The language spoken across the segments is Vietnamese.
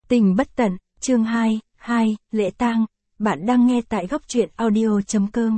Tình bất tận, chương 2, lễ tang, bạn đang nghe tại góc truyện audio.com.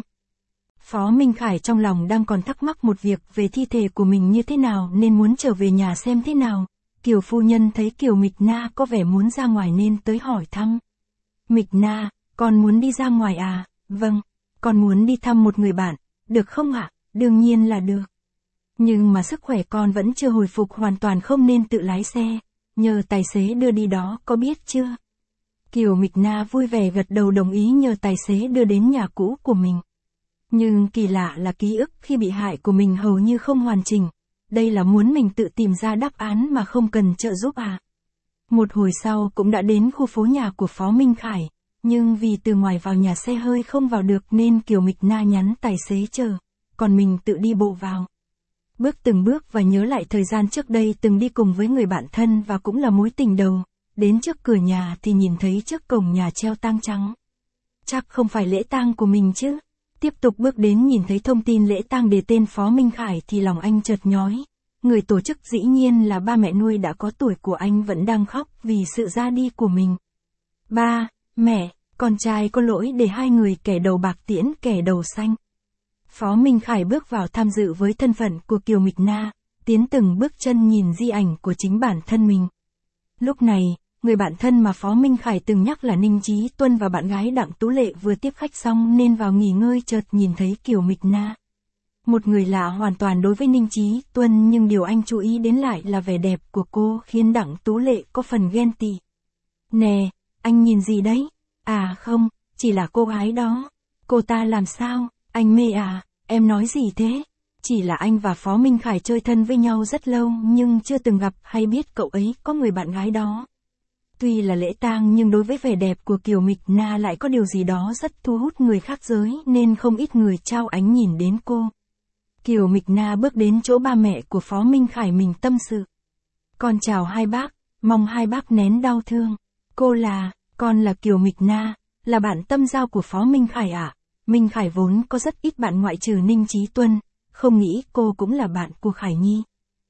Phó Minh Khải trong lòng đang còn thắc mắc một việc về thi thể của mình như thế nào nên muốn trở về nhà xem thế nào. Kiều phu nhân thấy Kiều Mịch Na có vẻ muốn ra ngoài nên tới hỏi thăm. Mịch Na, con muốn đi ra ngoài à? Vâng, con muốn đi thăm một người bạn, được không ạ? Đương nhiên là được. Nhưng mà sức khỏe con vẫn chưa hồi phục hoàn toàn, không nên tự lái xe, nhờ tài xế đưa đi đó, có biết chưa? Kiều Mịch Na vui vẻ gật đầu đồng ý nhờ tài xế đưa đến nhà cũ của mình. Nhưng kỳ lạ là ký ức khi bị hại của mình hầu như không hoàn chỉnh. Đây là muốn mình tự tìm ra đáp án mà không cần trợ giúp à? Một hồi sau cũng đã đến khu phố nhà của Phó Minh Khải, nhưng vì từ ngoài vào nhà xe hơi không vào được nên Kiều Mịch Na nhắn tài xế chờ, còn mình tự đi bộ vào. Bước từng bước và nhớ lại thời gian trước đây từng đi cùng với người bạn thân và cũng là mối tình đầu. Đến trước cửa nhà thì nhìn thấy trước cổng nhà treo tang trắng. Chắc không phải lễ tang của mình chứ. Tiếp tục bước đến nhìn thấy thông tin lễ tang đề tên Phó Minh Khải thì lòng anh chợt nhói. Người tổ chức dĩ nhiên là ba mẹ nuôi đã có tuổi của anh vẫn đang khóc vì sự ra đi của mình. Ba, mẹ, con trai có lỗi để hai người kẻ đầu bạc tiễn kẻ đầu xanh. Phó Minh Khải bước vào tham dự với thân phận của Kiều Mịch Na, tiến từng bước chân nhìn di ảnh của chính bản thân mình. Lúc này, người bạn thân mà Phó Minh Khải từng nhắc là Ninh Chí Tuân và bạn gái Đặng Tú Lệ vừa tiếp khách xong nên vào nghỉ ngơi chợt nhìn thấy Kiều Mịch Na. Một người lạ hoàn toàn đối với Ninh Chí Tuân, nhưng điều anh chú ý đến lại là vẻ đẹp của cô khiến Đặng Tú Lệ có phần ghen tị. Nè, anh nhìn gì đấy? À không, chỉ là cô gái đó. Cô ta làm sao? Anh mê à? Em nói gì thế? Chỉ là anh và Phó Minh Khải chơi thân với nhau rất lâu nhưng chưa từng gặp hay biết cậu ấy có người bạn gái đó. Tuy là lễ tang nhưng đối với vẻ đẹp của Kiều Mịch Na lại có điều gì đó rất thu hút người khác giới nên không ít người trao ánh nhìn đến cô. Kiều Mịch Na bước đến chỗ ba mẹ của Phó Minh Khải mình tâm sự. Con chào hai bác, mong hai bác nén đau thương. Con là Kiều Mịch Na, là bạn tâm giao của Phó Minh Khải ạ. Minh Khải vốn có rất ít bạn ngoại trừ Ninh Chí Tuân, không nghĩ cô cũng là bạn của Khải Nhi.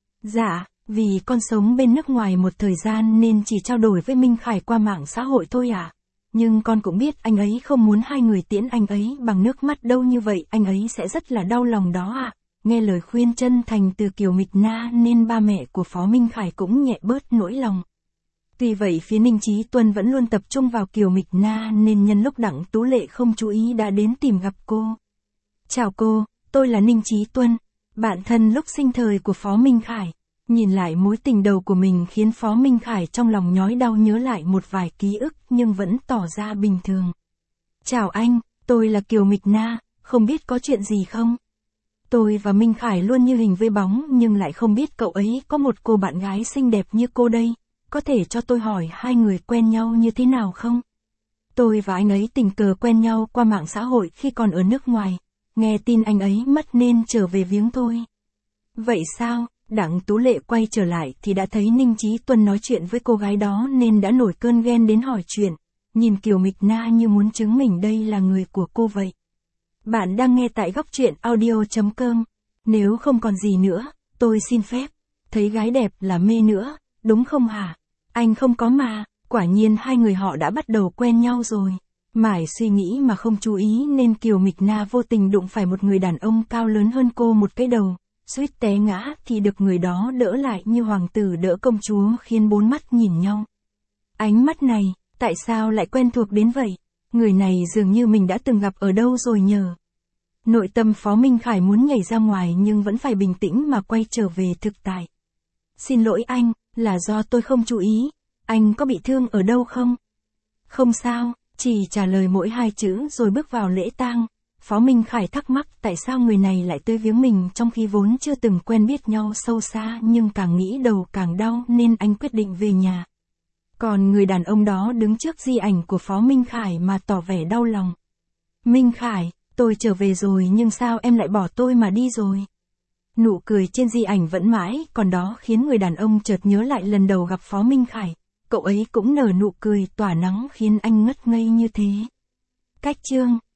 Dạ, vì con sống bên nước ngoài một thời gian nên chỉ trao đổi với Minh Khải qua mạng xã hội thôi ạ. Nhưng con cũng biết anh ấy không muốn hai người tiễn anh ấy bằng nước mắt đâu, như vậy anh ấy sẽ rất là đau lòng đó ạ. Nghe lời khuyên chân thành từ Kiều Mịch Na nên ba mẹ của Phó Minh Khải cũng nhẹ bớt nỗi lòng. Tuy vậy phía Ninh Chí Tuân vẫn luôn tập trung vào Kiều Mịch Na nên nhân lúc Đặng Tú Lệ không chú ý đã đến tìm gặp cô. Chào cô, tôi là Ninh Chí Tuân, bạn thân lúc sinh thời của Phó Minh Khải. Nhìn lại mối tình đầu của mình khiến Phó Minh Khải trong lòng nhói đau, nhớ lại một vài ký ức nhưng vẫn tỏ ra bình thường. Chào anh, tôi là Kiều Mịch Na, không biết có chuyện gì không? Tôi và Minh Khải luôn như hình với bóng nhưng lại không biết cậu ấy có một cô bạn gái xinh đẹp như cô đây. Có thể cho tôi hỏi hai người quen nhau như thế nào không? Tôi và anh ấy tình cờ quen nhau qua mạng xã hội khi còn ở nước ngoài. Nghe tin anh ấy mất nên trở về viếng tôi. Vậy sao? Đặng Tú Lệ quay trở lại thì đã thấy Ninh Chí Tuân nói chuyện với cô gái đó nên đã nổi cơn ghen đến hỏi chuyện. Nhìn Kiều Mịch Na như muốn chứng minh đây là người của cô vậy. Bạn đang nghe tại góc truyện audio.com. Nếu không còn gì nữa, tôi xin phép. Thấy gái đẹp là mê nữa, đúng không hả? Anh không có mà, quả nhiên hai người họ đã bắt đầu quen nhau rồi. Mải suy nghĩ mà không chú ý nên Kiều Mịch Na vô tình đụng phải một người đàn ông cao lớn hơn cô một cái đầu. Suýt té ngã thì được người đó đỡ lại như hoàng tử đỡ công chúa, khiến bốn mắt nhìn nhau. Ánh mắt này, tại sao lại quen thuộc đến vậy? Người này dường như mình đã từng gặp ở đâu rồi nhờ. Nội tâm Phó Minh Khải muốn nhảy ra ngoài nhưng vẫn phải bình tĩnh mà quay trở về thực tại. Xin lỗi anh, là do tôi không chú ý. Anh có bị thương ở đâu không? Không sao, chỉ trả lời mỗi hai chữ rồi bước vào lễ tang. Phó Minh Khải thắc mắc tại sao người này lại tới viếng mình trong khi vốn chưa từng quen biết nhau sâu xa, nhưng càng nghĩ đầu càng đau nên anh quyết định về nhà. Còn người đàn ông đó đứng trước di ảnh của Phó Minh Khải mà tỏ vẻ đau lòng. Minh Khải, tôi trở về rồi nhưng sao em lại bỏ tôi mà đi rồi? Nụ cười trên di ảnh vẫn mãi còn đó khiến người đàn ông chợt nhớ lại lần đầu gặp Phó Minh Khải. Cậu ấy cũng nở nụ cười tỏa nắng khiến anh ngất ngây như thế. Cách chương